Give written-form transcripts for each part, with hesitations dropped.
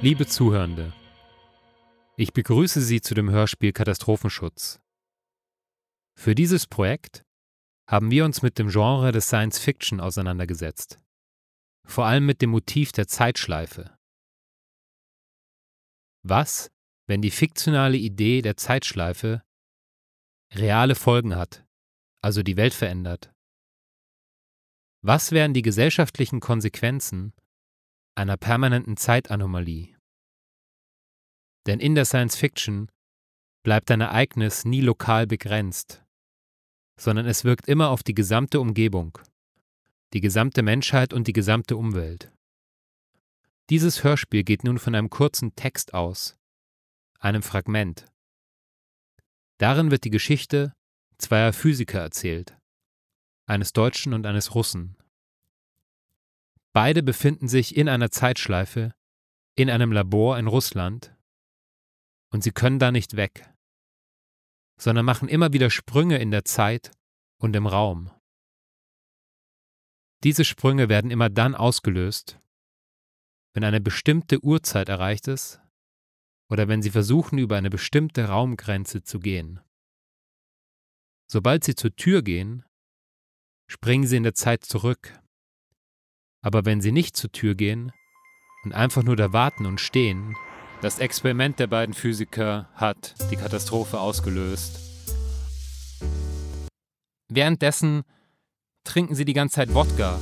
Liebe Zuhörende, ich begrüße Sie zu dem Hörspiel Katastrophenschutz. Für dieses Projekt haben wir uns mit dem Genre des Science Fiction auseinandergesetzt, vor allem mit dem Motiv der Zeitschleife. Was, wenn die fiktionale Idee der Zeitschleife reale Folgen hat, also die Welt verändert? Was wären die gesellschaftlichen Konsequenzen einer permanenten Zeitanomalie? Denn in der Science Fiction bleibt ein Ereignis nie lokal begrenzt, sondern es wirkt immer auf die gesamte Umgebung, die gesamte Menschheit und die gesamte Umwelt. Dieses Hörspiel geht nun von einem kurzen Text aus, einem Fragment. Darin wird die Geschichte zweier Physiker erzählt, eines Deutschen und eines Russen. Beide befinden sich in einer Zeitschleife, in einem Labor in Russland, und sie können da nicht weg, sondern machen immer wieder Sprünge in der Zeit und im Raum. Diese Sprünge werden immer dann ausgelöst, wenn eine bestimmte Uhrzeit erreicht ist oder wenn sie versuchen, über eine bestimmte Raumgrenze zu gehen. Sobald sie zur Tür gehen, springen sie in der Zeit zurück. Aber wenn sie nicht zur Tür gehen und einfach nur da warten und stehen, das Experiment der beiden Physiker hat die Katastrophe ausgelöst. Währenddessen trinken sie die ganze Zeit Wodka.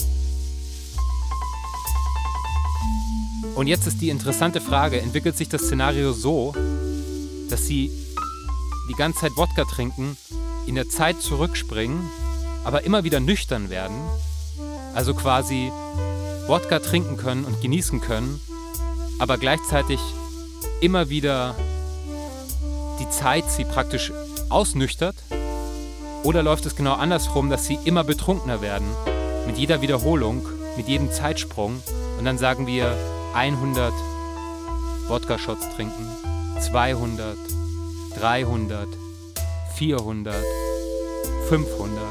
Und jetzt ist die interessante Frage, entwickelt sich das Szenario so, dass sie die ganze Zeit Wodka trinken, in der Zeit zurückspringen, aber immer wieder nüchtern werden, also quasi Wodka trinken können und genießen können, aber gleichzeitig immer wieder die Zeit sie praktisch ausnüchtert? Oder läuft es genau andersrum, dass sie immer betrunkener werden, mit jeder Wiederholung, mit jedem Zeitsprung, und dann sagen wir 100 Wodka-Shots trinken, 200, 300, 400, 500.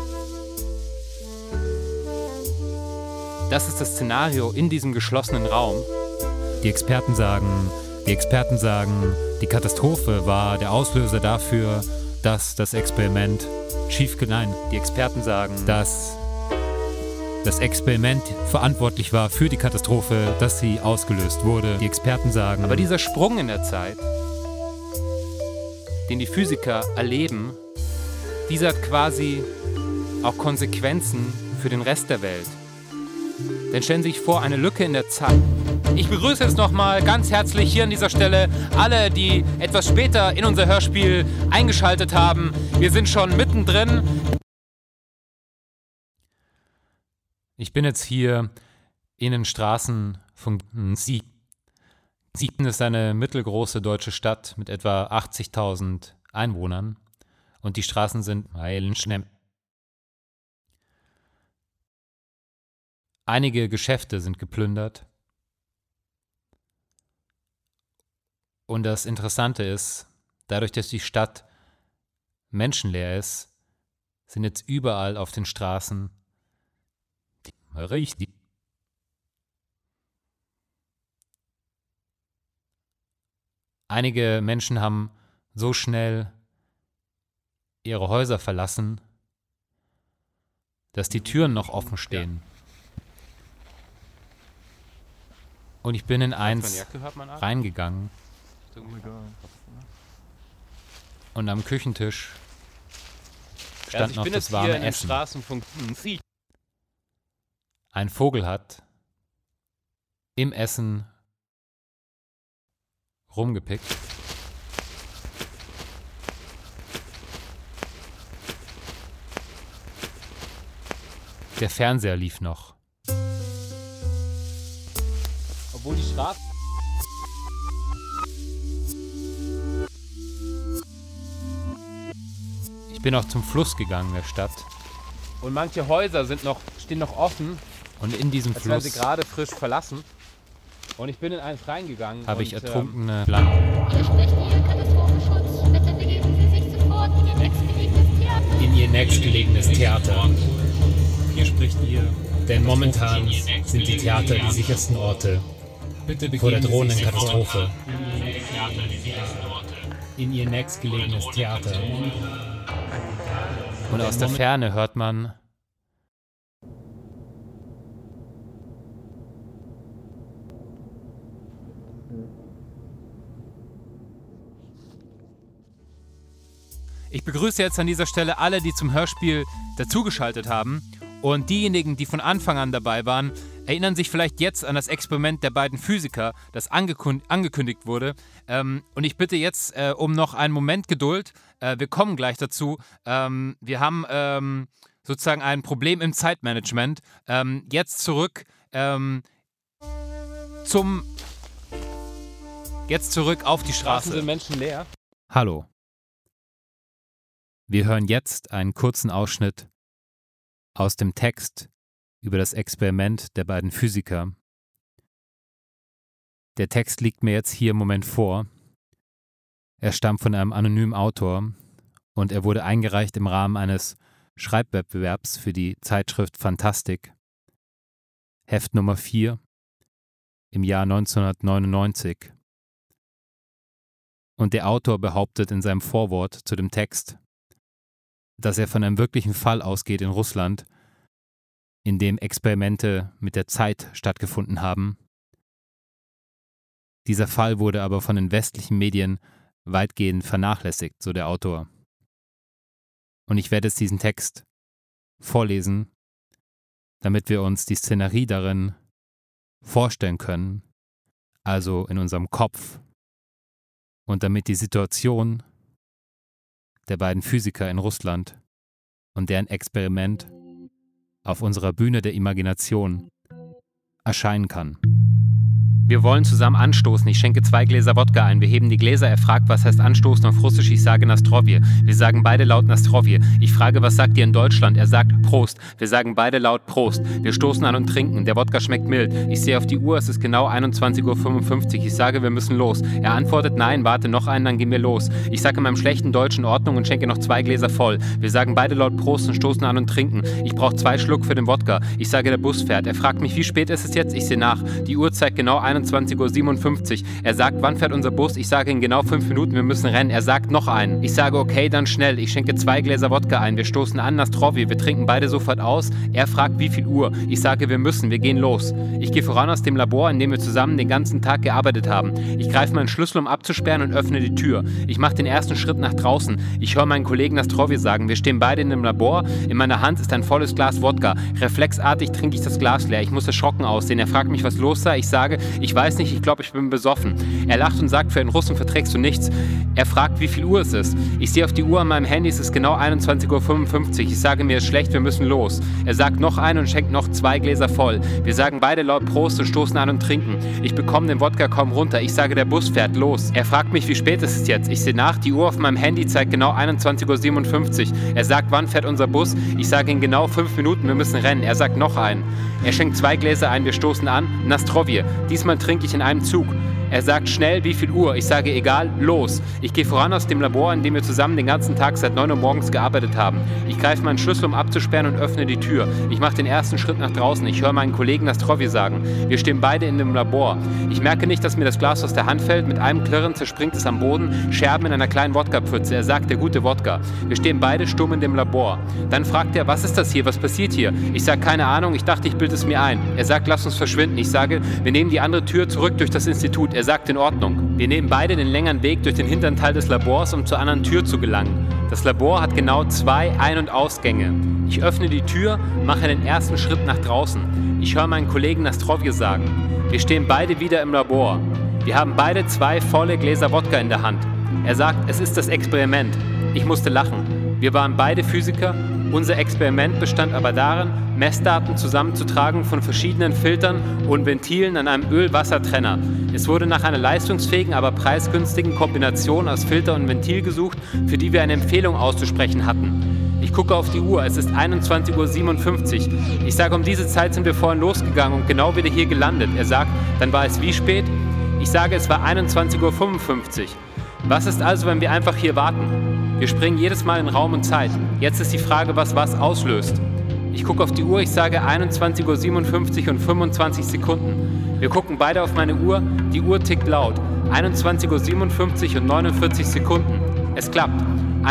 Das ist das Szenario in diesem geschlossenen Raum. Die Experten sagen, die Katastrophe war der Auslöser dafür, dass das Experiment Nein, die Experten sagen, dass das Experiment verantwortlich war für die Katastrophe, dass sie ausgelöst wurde. Die Experten sagen, aber dieser Sprung in der Zeit, den die Physiker erleben, dieser hat quasi auch Konsequenzen für den Rest der Welt. Denn stellen Sie sich vor, eine Lücke in der Zeit. Ich begrüße jetzt nochmal ganz herzlich hier an dieser Stelle alle, die etwas später in unser Hörspiel eingeschaltet haben. Wir sind schon mittendrin. Ich bin jetzt hier in den Straßen von Siegen. Siegen ist eine mittelgroße deutsche Stadt mit etwa 80.000 Einwohnern und die Straßen sind meilenschnell. Einige Geschäfte sind geplündert. Und das Interessante ist, dadurch, dass die Stadt menschenleer ist, sind jetzt überall auf den Straßen richtig. Einige Menschen haben so schnell ihre Häuser verlassen, dass die Türen noch offen stehen. Und ich bin in eins reingegangen. Und am Küchentisch stand noch das warme Essen. Ein Vogel hat im Essen rumgepickt. Der Fernseher lief noch. Obwohl die Straße... Ich bin auch zum Fluss gegangen der Stadt. Und manche Häuser stehen noch offen. Und in diesem Fluss... Als wären sie gerade frisch verlassen. Und ich bin in eins reingegangen. Habe ich ertrunkene Blanken. Hier spricht Ihr Katastrophenschutz. Bitte begeben Sie sich sofort in Ihr nächstgelegenes Theater. Hier spricht Ihr. Denn momentan sind die Theater die sichersten Orte. vor der drohenden Katastrophe in ihr nächstgelegenes Theater. Und aus der Ferne hört man Ich begrüße jetzt an dieser Stelle alle, die zum Hörspiel dazugeschaltet haben. Und diejenigen, die von Anfang an dabei waren, erinnern sich vielleicht jetzt an das Experiment der beiden Physiker, das angekündigt wurde. Und ich bitte jetzt um noch einen Moment Geduld. Wir kommen gleich dazu. Wir haben sozusagen ein Problem im Zeitmanagement. Jetzt zurück auf die Straße. Sind Menschen leer? Hallo. Wir hören jetzt einen kurzen Ausschnitt aus dem Text über das Experiment der beiden Physiker. Der Text liegt mir jetzt hier im Moment vor. Er stammt von einem anonymen Autor und er wurde eingereicht im Rahmen eines Schreibwettbewerbs für die Zeitschrift Fantastik, Heft Nummer 4, im Jahr 1999. Und der Autor behauptet in seinem Vorwort zu dem Text, dass er von einem wirklichen Fall ausgeht in Russland, in dem Experimente mit der Zeit stattgefunden haben. Dieser Fall wurde aber von den westlichen Medien weitgehend vernachlässigt, so der Autor. Und ich werde jetzt diesen Text vorlesen, damit wir uns die Szenerie darin vorstellen können, also in unserem Kopf, und damit die Situation der beiden Physiker in Russland und deren Experiment auf unserer Bühne der Imagination erscheinen kann. Wir wollen zusammen anstoßen. Ich schenke 2 Gläser Wodka ein. Wir heben die Gläser. Er fragt, was heißt anstoßen auf Russisch? Ich sage Nastrovje. Wir sagen beide laut Nastrovje. Ich frage, was sagt ihr in Deutschland? Er sagt Prost. Wir sagen beide laut Prost. Wir stoßen an und trinken. Der Wodka schmeckt mild. Ich sehe auf die Uhr, es ist genau 21:55 Uhr. Ich sage, wir müssen los. Er antwortet, nein, warte noch einen, dann gehen wir los. Ich sage in meinem schlechten Deutsch in Ordnung und schenke noch 2 Gläser voll. Wir sagen beide laut Prost und stoßen an und trinken. Ich brauche 2 Schluck für den Wodka. Ich sage, der Bus fährt. Er fragt mich, wie spät ist es jetzt? Ich sehe nach. Die Uhr zeigt genau 21:57 Uhr. Er sagt, wann fährt unser Bus? Ich sage in genau 5 Minuten, wir müssen rennen. Er sagt noch einen. Ich sage, okay, dann schnell. Ich schenke 2 Gläser Wodka ein. Wir stoßen an, Nastrovje. Wir trinken beide sofort aus. Er fragt, wie viel Uhr? Ich sage, wir müssen. Wir gehen los. Ich gehe voran aus dem Labor, in dem wir zusammen den ganzen Tag gearbeitet haben. Ich greife meinen Schlüssel, um abzusperren, und öffne die Tür. Ich mache den ersten Schritt nach draußen. Ich höre meinen Kollegen Nastrovje sagen, wir stehen beide in dem Labor. In meiner Hand ist ein volles Glas Wodka. Reflexartig trinke ich das Glas leer. Ich muss erschrocken aussehen. Er fragt mich, was los sei. Ich sage, ich weiß nicht, ich glaube, ich bin besoffen. Er lacht und sagt, für einen Russen verträgst du nichts. Er fragt, wie viel Uhr es ist. Ich sehe auf die Uhr an meinem Handy, es ist genau 21:55 Uhr. Ich sage, mir ist schlecht, wir müssen los. Er sagt noch einen und schenkt noch 2 Gläser voll. Wir sagen beide laut Prost und stoßen an und trinken. Ich bekomme den Wodka kaum runter. Ich sage, der Bus fährt los. Er fragt mich, wie spät ist es jetzt? Ich sehe nach, die Uhr auf meinem Handy zeigt genau 21:57 Uhr. Er sagt, wann fährt unser Bus? Ich sage in genau 5 Minuten, wir müssen rennen. Er sagt noch einen. Er schenkt 2 Gläser ein, wir stoßen an. Nastrovje. Diesmal trinke ich in einem Zug. Er sagt schnell, wie viel Uhr? Ich sage, egal, los. Ich gehe voran aus dem Labor, in dem wir zusammen den ganzen Tag seit 9 Uhr morgens gearbeitet haben. Ich greife meinen Schlüssel, um abzusperren, und öffne die Tür. Ich mache den ersten Schritt nach draußen. Ich höre meinen Kollegen Nastrovje sagen, wir stehen beide in dem Labor. Ich merke nicht, dass mir das Glas aus der Hand fällt. Mit einem Klirren zerspringt es am Boden, Scherben in einer kleinen Wodkapfütze. Er sagt, der gute Wodka. Wir stehen beide stumm in dem Labor. Dann fragt er, was ist das hier? Was passiert hier? Ich sage, keine Ahnung, ich dachte, ich bilde es mir ein. Er sagt, lass uns verschwinden. Ich sage, wir nehmen die andere Tür zurück durch das Institut. Er sagt, in Ordnung. Wir nehmen beide den längeren Weg durch den hinteren Teil des Labors, um zur anderen Tür zu gelangen. Das Labor hat genau 2 Ein- und Ausgänge. Ich öffne die Tür, mache den ersten Schritt nach draußen. Ich höre meinen Kollegen Nastrovje sagen, wir stehen beide wieder im Labor. Wir haben beide 2 volle Gläser Wodka in der Hand. Er sagt, es ist das Experiment. Ich musste lachen. Wir waren beide Physiker. Unser Experiment bestand aber darin, Messdaten zusammenzutragen von verschiedenen Filtern und Ventilen an einem Öl-Wasser-Trenner. Es wurde nach einer leistungsfähigen, aber preisgünstigen Kombination aus Filter und Ventil gesucht, für die wir eine Empfehlung auszusprechen hatten. Ich gucke auf die Uhr, es ist 21:57 Uhr. Ich sage, um diese Zeit sind wir vorhin losgegangen und genau wieder hier gelandet. Er sagt, dann war es wie spät? Ich sage, es war 21:55 Uhr. Was ist also, wenn wir einfach hier warten? Wir springen jedes Mal in Raum und Zeit. Jetzt ist die Frage, was auslöst. Ich gucke auf die Uhr, ich sage 21:57 und 25 Sekunden. Wir gucken beide auf meine Uhr, die Uhr tickt laut. 21:57 und 49 Sekunden. Es klappt.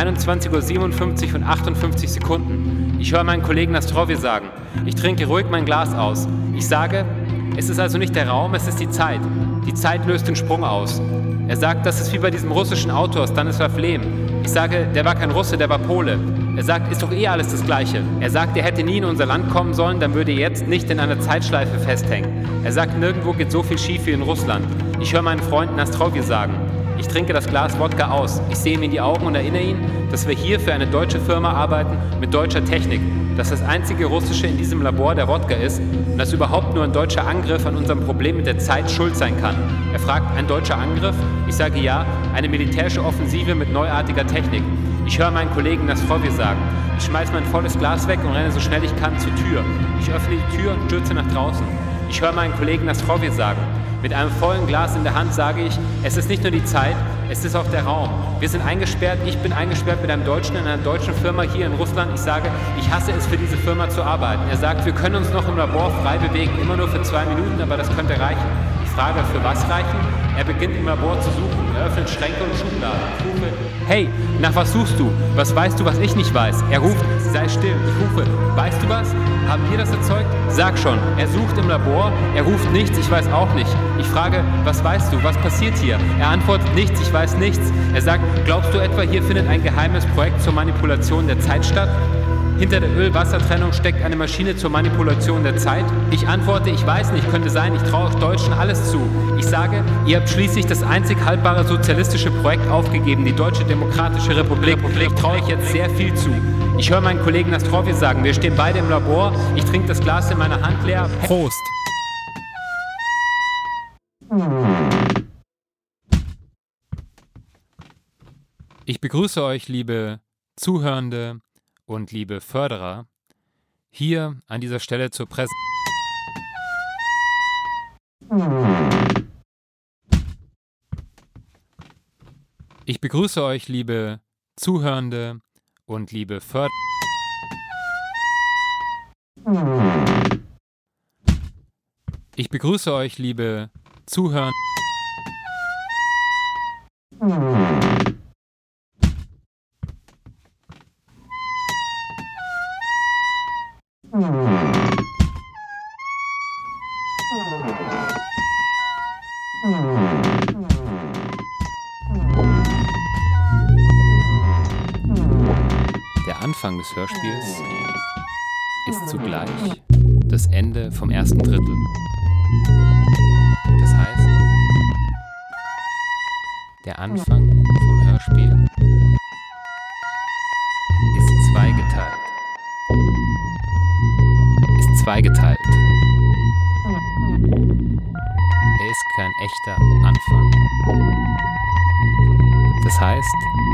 21:57 und 58 Sekunden. Ich höre meinen Kollegen Nastrovje sagen, ich trinke ruhig mein Glas aus. Ich sage, es ist also nicht der Raum, es ist die Zeit. Die Zeit löst den Sprung aus. Er sagt, das ist wie bei diesem russischen Autor Stanislav Lem. Ich sage, der war kein Russe, der war Pole. Er sagt, ist doch eh alles das Gleiche. Er sagt, er hätte nie in unser Land kommen sollen, dann würde er jetzt nicht in einer Zeitschleife festhängen. Er sagt, nirgendwo geht so viel schief wie in Russland. Ich höre meinen Freund Nastrovje sagen, ich trinke das Glas Wodka aus. Ich sehe ihm in die Augen und erinnere ihn, dass wir hier für eine deutsche Firma arbeiten mit deutscher Technik. Dass das einzige Russische in diesem Labor der Wodka ist und dass überhaupt nur ein deutscher Angriff an unserem Problem mit der Zeit schuld sein kann. Er fragt, ein deutscher Angriff? Ich sage ja, eine militärische Offensive mit neuartiger Technik. Ich höre meinen Kollegen Nastrovje sagen, ich schmeiße mein volles Glas weg und renne so schnell ich kann zur Tür. Ich öffne die Tür und stürze nach draußen. Ich höre meinen Kollegen Nastrovje sagen, mit einem vollen Glas in der Hand sage ich, es ist nicht nur die Zeit, es ist auch der Raum. Wir sind eingesperrt, ich bin eingesperrt mit einem Deutschen in einer deutschen Firma hier in Russland. Ich sage, ich hasse es, für diese Firma zu arbeiten. Er sagt, wir können uns noch im Labor frei bewegen, immer nur für 2 Minuten, aber das könnte reichen. Ich frage, für was reichen? Er beginnt im Labor zu suchen, er öffnet Schränke und Schubladen. Ich rufe, hey, nach was suchst du? Was weißt du, was ich nicht weiß? Er ruft, sei still. Ich rufe, weißt du was? Haben wir das erzeugt? Sag schon. Er sucht im Labor, er ruft nichts, ich weiß auch nicht. Ich frage, was weißt du? Was passiert hier? Er antwortet nichts, ich weiß nichts. Er sagt, glaubst du etwa, hier findet ein geheimes Projekt zur Manipulation der Zeit statt? Hinter der Öl-Wasser-Trennung steckt eine Maschine zur Manipulation der Zeit? Ich antworte, ich weiß nicht, könnte sein, ich traue euch Deutschen alles zu. Ich sage, ihr habt schließlich das einzig haltbare sozialistische Projekt aufgegeben, die Deutsche Demokratische Republik. Ich traue euch jetzt sehr viel zu. Ich höre meinen Kollegen Nastrovje sagen, wir stehen beide im Labor, ich trinke das Glas in meiner Hand leer. Prost! Ich begrüße euch, liebe Zuhörende und liebe Förderer, hier an dieser Stelle zur Ich begrüße euch, liebe Zuhörende und liebe Förderer. Ich begrüße euch, liebe Zuhörende. Der Anfang des Hörspiels ist zugleich das Ende vom ersten Drittel. Das heißt, der Anfang vom Hörspiel ist zweigeteilt. Er ist kein echter Anfang. Das heißt,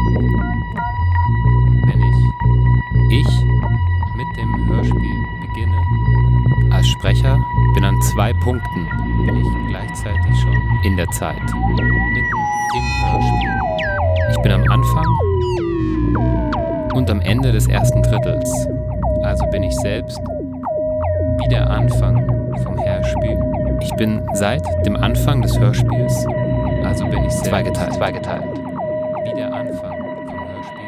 wenn ich mit dem Hörspiel beginne, als Sprecher bin an 2 Punkten, bin ich gleichzeitig schon in der Zeit, mitten im Hörspiel. Ich bin am Anfang und am Ende des ersten Drittels, also bin ich selbst wie der Anfang vom Hörspiel. Ich bin seit dem Anfang des Hörspiels, also bin ich selbst zweigeteilt. Wie der Anfang vom Hörspiel.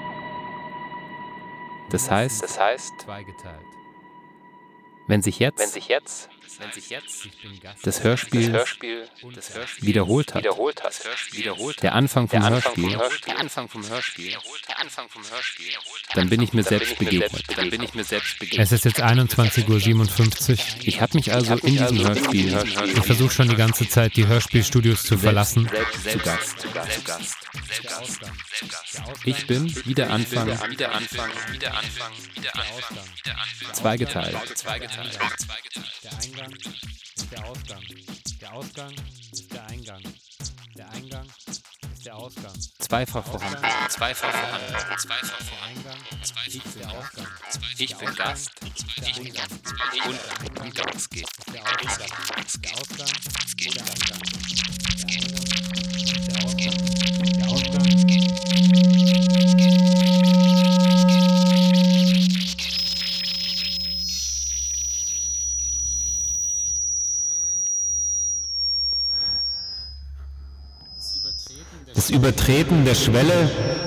Das heißt zweigeteilt. Wenn sich jetzt das Hörspiel wiederholt hat, der Anfang vom Hörspiel, dann bin ich mir selbst begegnet. Es ist jetzt 21:57 Uhr. Ich habe mich also in diesem Hörspiel, ich versuche schon die ganze Zeit, die Hörspielstudios zu verlassen, zu Gast. Ich bin wie der Anfang, zweigeteilt. Der Eingang ist der Ausgang. Der Ausgang ist der Eingang. Der Eingang ist der Ausgang. Zweifach vorhanden. Der Eingang ist der Ausgang. Ich bin Gast. Und am Gast geht. Der Ausgang ist der Eingang. Der Eingang ist der Ausgang. Der Ausgang geht. Übertreten der Schwelle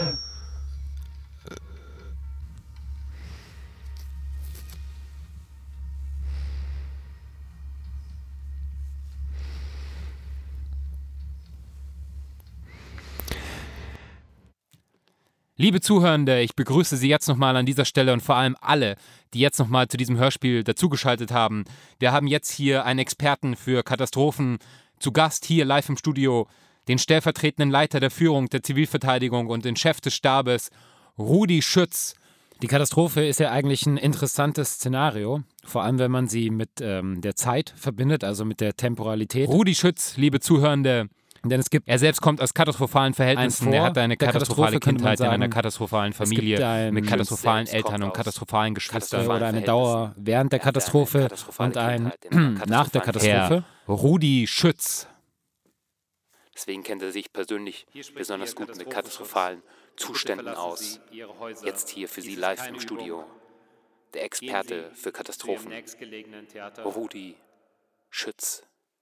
Liebe Zuhörende, ich begrüße Sie jetzt nochmal an dieser Stelle und vor allem alle, die jetzt nochmal zu diesem Hörspiel dazugeschaltet haben. Wir haben jetzt hier einen Experten für Katastrophen zu Gast hier live im Studio, den stellvertretenden Leiter der Führung der Zivilverteidigung und den Chef des Stabes, Rudi Schütz. Die Katastrophe ist ja eigentlich ein interessantes Szenario, vor allem wenn man sie mit der Zeit verbindet, also mit der Temporalität. Rudi Schütz, liebe Zuhörende, denn er selbst kommt aus katastrophalen Verhältnissen, er hat eine katastrophale Kindheit in einer katastrophalen Familie mit katastrophalen Eltern und katastrophalen Geschwistern. Oder eine Dauer während der Katastrophe und ein nach der Katastrophe. Herr Rudi Schütz. Deswegen kennt er sich persönlich besonders gut mit katastrophalen Zuständen aus. Jetzt hier für Sie live im Studio. Der Experte für Katastrophen, Rudi Schütz.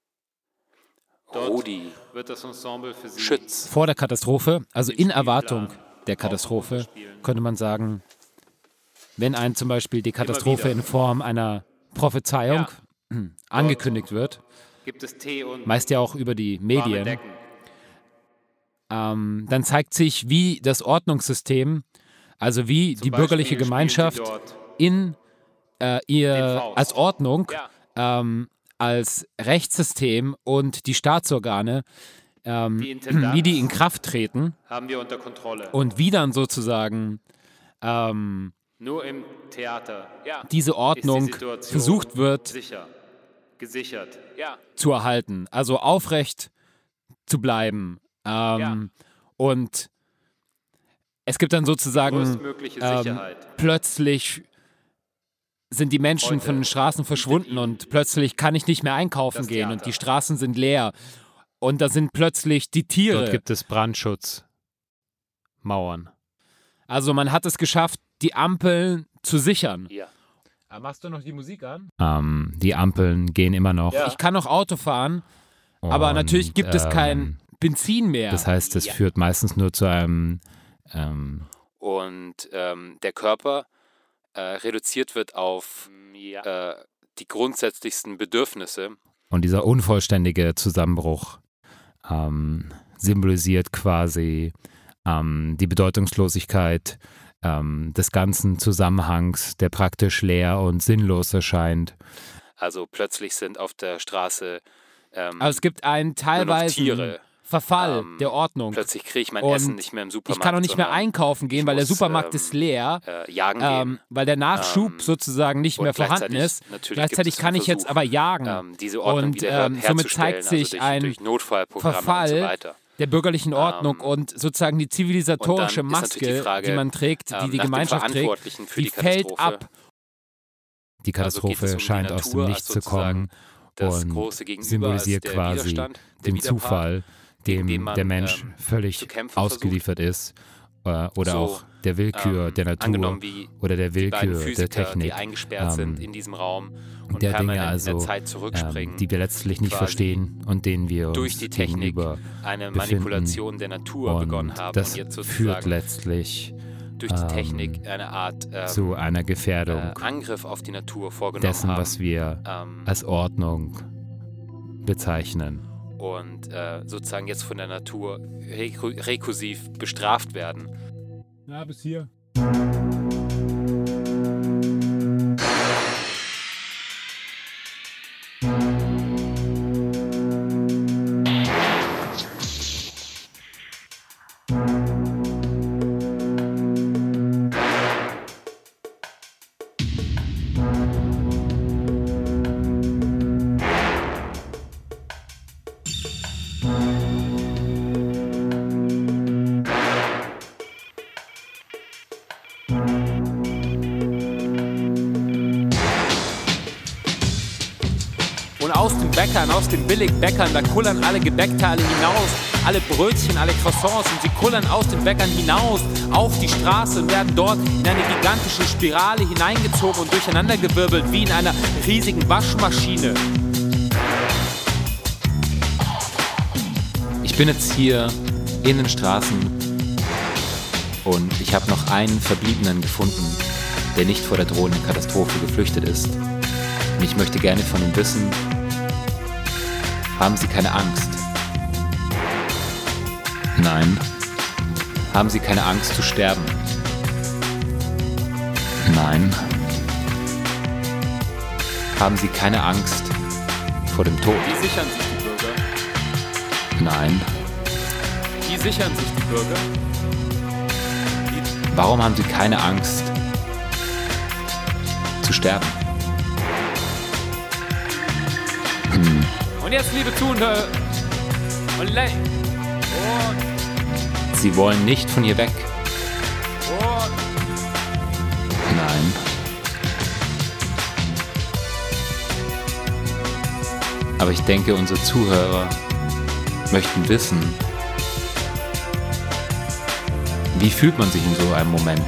Rudi Schütz. Vor der Katastrophe, also in Erwartung der Katastrophe, könnte man sagen, wenn einem zum Beispiel die Katastrophe in Form einer Prophezeiung angekündigt wird, meist ja auch über die Medien, dann zeigt sich, wie das Ordnungssystem, also wie die bürgerliche Gemeinschaft in als Ordnung, als Rechtssystem und die Staatsorgane, wie die in Kraft treten, Haben wir unter Kontrolle. und wie dann sozusagen Nur im Theater diese Ordnung Situation versucht wird gesichert. Ja. zu erhalten, also aufrecht zu bleiben. Und es gibt dann sozusagen Größtmögliche Sicherheit. plötzlich sind die Menschen von den Straßen verschwunden und plötzlich kann ich nicht mehr einkaufen gehen und die Straßen sind leer und da sind plötzlich die Tiere. Dort gibt es Brandschutzmauern. Also man hat es geschafft, die Ampeln zu sichern. Ja. Machst du noch die Musik an? Die Ampeln gehen immer noch. Ich kann noch Auto fahren, aber Und, natürlich gibt es kein Benzin mehr. Das heißt, es führt meistens nur zu einem Und der Körper reduziert wird auf die grundsätzlichsten Bedürfnisse. und dieser unvollständige Zusammenbruch symbolisiert quasi die Bedeutungslosigkeit des ganzen Zusammenhangs, der praktisch leer und sinnlos erscheint. Also plötzlich sind auf der Straße Also es gibt einen nur noch teilweise Tiere. Verfall der Ordnung. Plötzlich kriege ich mein Und Essen nicht mehr im Supermarkt. Ich kann auch nicht mehr sondern einkaufen gehen, ich weil der muss, Supermarkt ist leer, jagen gehen. weil der Nachschub sozusagen nicht und mehr vorhanden gleichzeitig ist. natürlich Gleichzeitig gibt es kann den ich jetzt Versuch, aber jagen. Diese Ordnung Und wieder somit herzustellen, zeigt sich also durch ein Notfallprogramme Verfall und so weiter. der bürgerlichen Ordnung und sozusagen die zivilisatorische Und dann ist natürlich Maske, die Frage, die man trägt, die die nach dem Gemeinschaft trägt, Verantwortlichen für die die fällt Katastrophe. ab. Die Katastrophe Also geht es um die scheint aus dem Natur Nichts als zu kommen das und große Gegenüber symbolisiert als der quasi Widerstand, der den Widerpart, Zufall, gegen den dem man, der Mensch zu völlig kämpfen ausgeliefert ist oder So, auch der Willkür der Natur angenommen wie oder der die beiden Willkür der Physiker, Technik, die eingesperrt sind in diesem Raum und der Dinge permanent also, in der Zeit zurückspringen, die wir letztlich nicht quasi verstehen und denen wir uns durch die Technik gegenüber eine befinden. Manipulation der Natur begonnen Und haben das und jetzt führt sozusagen letztlich durch die Technik eine Art zu einer Gefährdung Angriff auf die Natur vorgenommen dessen, haben. was wir als Ordnung bezeichnen. Und sozusagen jetzt von der Natur rekursiv bestraft werden. Ja, bis hier. Aus den Billigbäckern, da kullern alle Gebäckteile hinaus, alle Brötchen, alle Croissants und sie kullern aus den Bäckern hinaus auf die Straße und werden dort in eine gigantische Spirale hineingezogen und durcheinandergewirbelt wie in einer riesigen Waschmaschine. Ich bin jetzt hier in den Straßen und ich habe noch einen Verbliebenen gefunden, der nicht vor der drohenden Katastrophe geflüchtet ist. Und ich möchte gerne von ihm wissen, haben Sie keine Angst? Nein. Haben Sie keine Angst zu sterben? Nein. Haben Sie keine Angst vor dem Tod? Wie sichern sich die Bürger? Nein. Wie sichern sich die Bürger? Warum haben Sie keine Angst zu sterben? Und jetzt, liebe Zuhörer, Sie wollen nicht von hier weg. Nein. Aber ich denke, unsere Zuhörer möchten wissen, wie fühlt man sich in so einem Moment?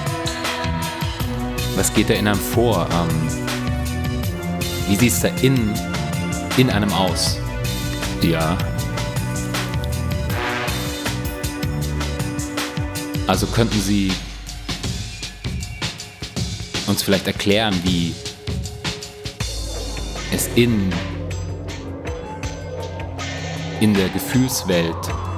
Was geht da in einem vor? Wie sieht es da in einem aus? Ja. Also könnten Sie uns vielleicht erklären, wie es in der Gefühlswelt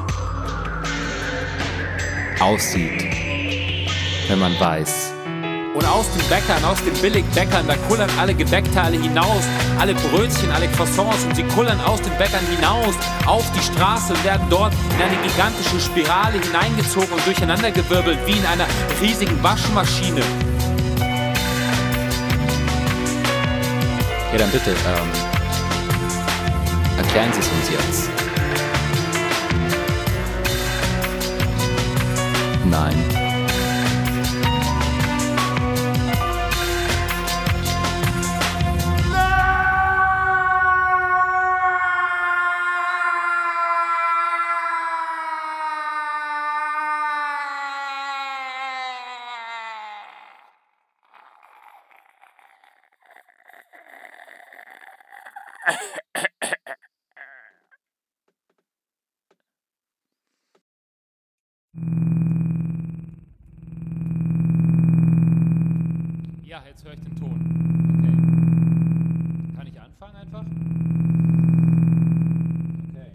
aussieht, wenn man weiß. Und aus den Bäckern, aus den Billigbäckern, da kullern alle Gebäckteile hinaus, alle Brötchen, alle Croissants, und sie kullern aus den Bäckern hinaus auf die Straße und werden dort in eine gigantische Spirale hineingezogen und durcheinandergewirbelt, wie in einer riesigen Waschmaschine. Ja, dann bitte, erklären Sie es uns jetzt. Nein. Ja, jetzt höre ich den Ton. Okay. Kann ich anfangen einfach? Okay.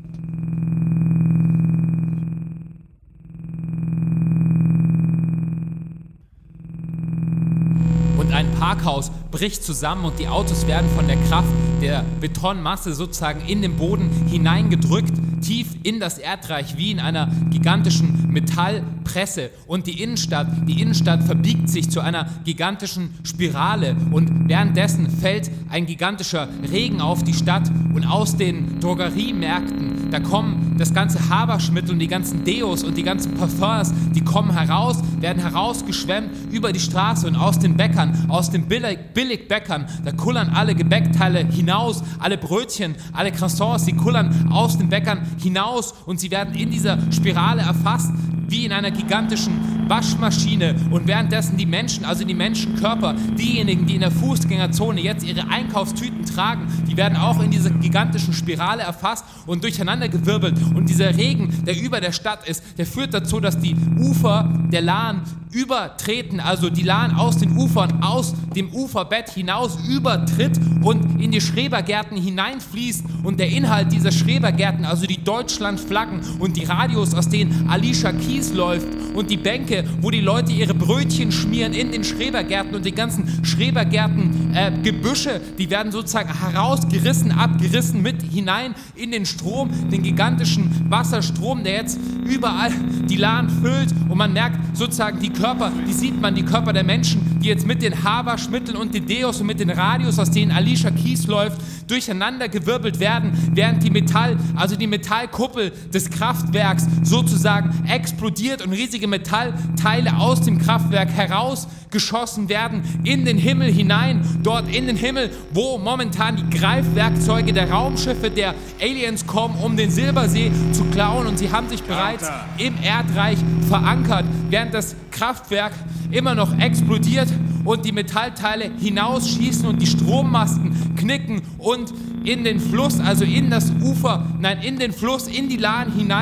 Und ein Parkhaus bricht zusammen und die Autos werden von der Kraft der Betonmasse sozusagen in den Boden hineingedrückt, tief in das Erdreich, wie in einer gigantischen Metallpresse. Und die Innenstadt verbiegt sich zu einer gigantischen Spirale. Und währenddessen fällt ein gigantischer Regen auf die Stadt. Und aus den Drogeriemärkten, da kommen das ganze Haberschmittel und die ganzen Deos und die ganzen Parfums, die kommen heraus, werden herausgeschwemmt über die Straße. Und aus den Bäckern, aus den Billigbäckern, da kullern alle Gebäckteile hinaus, alle Brötchen, alle Croissants, die kullern aus den Bäckern hinaus und sie werden in dieser Spirale erfasst, wie in einer gigantischen Waschmaschine. Und währenddessen die Menschen, also die Menschenkörper, diejenigen, die in der Fußgängerzone jetzt ihre Einkaufstüten tragen, die werden auch in dieser gigantischen Spirale erfasst und durcheinandergewirbelt. Und dieser Regen, der über der Stadt ist, der führt dazu, dass die Ufer der Lahn übertreten, also die Lahn aus den Ufern, aus dem Uferbett hinaus übertritt und in die Schrebergärten hineinfließt. Und der Inhalt dieser Schrebergärten, also die Deutschlandflaggen und die Radios, aus denen Alicia Keys läuft, und die Bänke, wo die Leute ihre Brötchen schmieren in den Schrebergärten, und die ganzen Schrebergärten, Gebüsche, die werden sozusagen herausgerissen, abgerissen mit hinein in den Strom, den gigantischen Wasserstrom, der jetzt überall die Lahn füllt. Und man merkt sozusagen die Körper, die sieht man, die Körper der Menschen, die jetzt mit den Haberschmitteln und den Deos und mit den Radios, aus denen Alicia Keys läuft, durcheinandergewirbelt werden, während die Metallkuppel des Kraftwerks sozusagen explodiert und riesige Metallteile aus dem Kraftwerk herausgeschossen werden in den Himmel hinein, dort in den Himmel, wo momentan die Greifwerkzeuge der Raumschiffe der Aliens kommen, um den Silbersee zu klauen, und sie haben sich bereits im Erdreich verankert, während das Kraftwerk immer noch explodiert und die Metallteile hinausschießen und die Strommasten knicken und in den Fluss, also in das Ufer, in den Fluss, in die Lahn hinein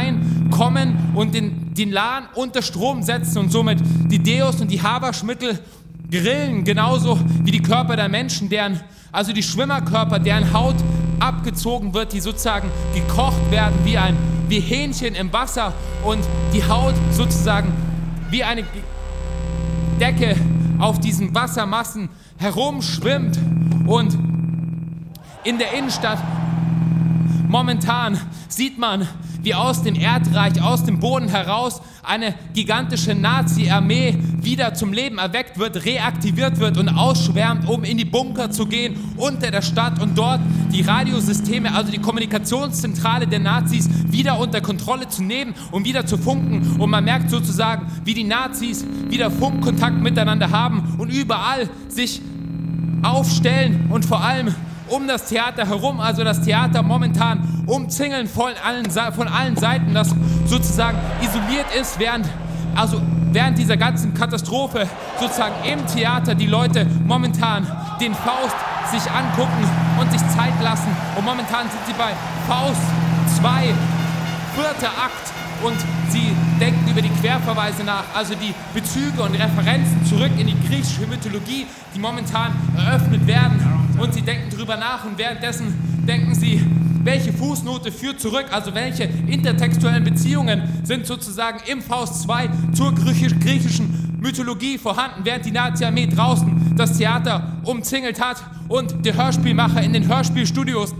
kommen und den Laden unter Strom setzen und somit die Deos und die Haberschmittel grillen, genauso wie die Körper der Menschen, also die Schwimmerkörper, deren Haut abgezogen wird, die sozusagen gekocht werden wie Hähnchen im Wasser und die Haut sozusagen wie eine Decke auf diesen Wassermassen herumschwimmt. Und in der Innenstadt momentan sieht man, wie aus dem Erdreich, aus dem Boden heraus eine gigantische Nazi-Armee wieder zum Leben erweckt wird, reaktiviert wird und ausschwärmt, um in die Bunker zu gehen unter der Stadt und dort die Radiosysteme, also die Kommunikationszentrale der Nazis, wieder unter Kontrolle zu nehmen und wieder zu funken. Und man merkt sozusagen, wie die Nazis wieder Funkkontakt miteinander haben und überall sich aufstellen und vor allem um das Theater herum, also das Theater momentan umzingeln von allen Seiten, das sozusagen isoliert ist, während dieser ganzen Katastrophe sozusagen im Theater die Leute momentan den Faust sich angucken und sich Zeit lassen. Und momentan sind sie bei Faust 2, 4. Akt. Und sie denken über die Querverweise nach, also die Bezüge und Referenzen zurück in die griechische Mythologie, die momentan eröffnet werden. Und sie denken darüber nach und währenddessen denken sie, welche Fußnote führt zurück, also welche intertextuellen Beziehungen sind sozusagen im Faust 2 zur griechischen Mythologie vorhanden, während die Nazi-Armee draußen das Theater umzingelt hat und der Hörspielmacher in den Hörspielstudios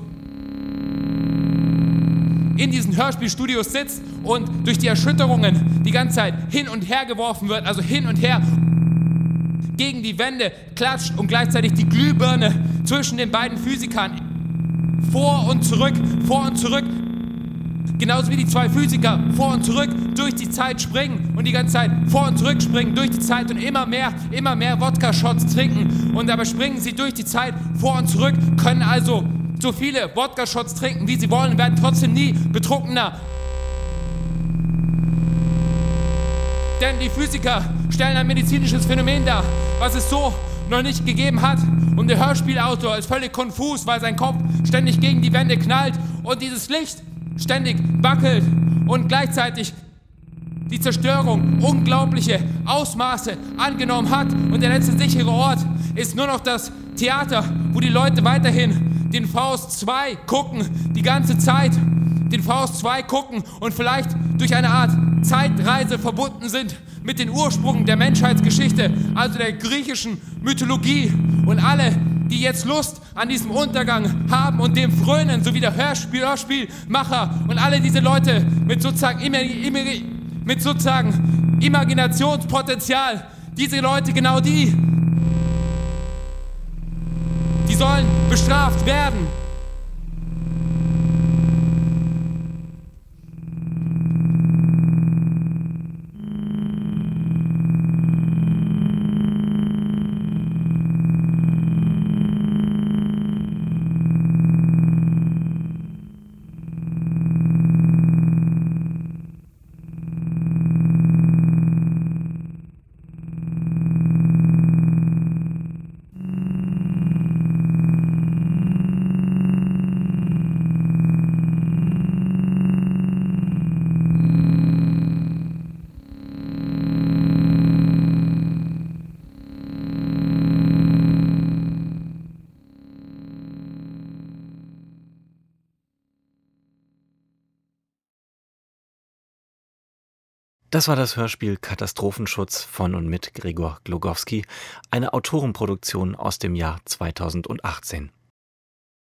sitzt und durch die Erschütterungen die ganze Zeit hin und her geworfen wird, also hin und her gegen die Wände klatscht und gleichzeitig die Glühbirne zwischen den beiden Physikern vor und zurück, genauso wie die zwei Physiker vor und zurück durch die Zeit springen und die ganze Zeit vor und zurück springen durch die Zeit und immer mehr Wodka-Shots trinken und dabei springen sie durch die Zeit vor und zurück, können also so viele Wodka-Shots trinken, wie sie wollen, werden trotzdem nie betrunkener. Denn die Physiker stellen ein medizinisches Phänomen dar, was es so noch nicht gegeben hat. Und der Hörspielautor ist völlig konfus, weil sein Kopf ständig gegen die Wände knallt und dieses Licht ständig wackelt und gleichzeitig die Zerstörung unglaubliche Ausmaße angenommen hat. Und der letzte sichere Ort ist nur noch das Theater, wo die Leute weiterhin den Faust 2 gucken, die ganze Zeit den Faust 2 gucken und vielleicht durch eine Art Zeitreise verbunden sind mit den Ursprüngen der Menschheitsgeschichte, also der griechischen Mythologie. Und alle, die jetzt Lust an diesem Untergang haben und dem frönen, so wie der Hörspielmacher und alle diese Leute mit sozusagen Imaginationspotenzial, diese Leute, genau die sollen bestraft werden. Das war das Hörspiel Katastrophenschutz von und mit Gregor Glogowski, eine Autorenproduktion aus dem Jahr 2018.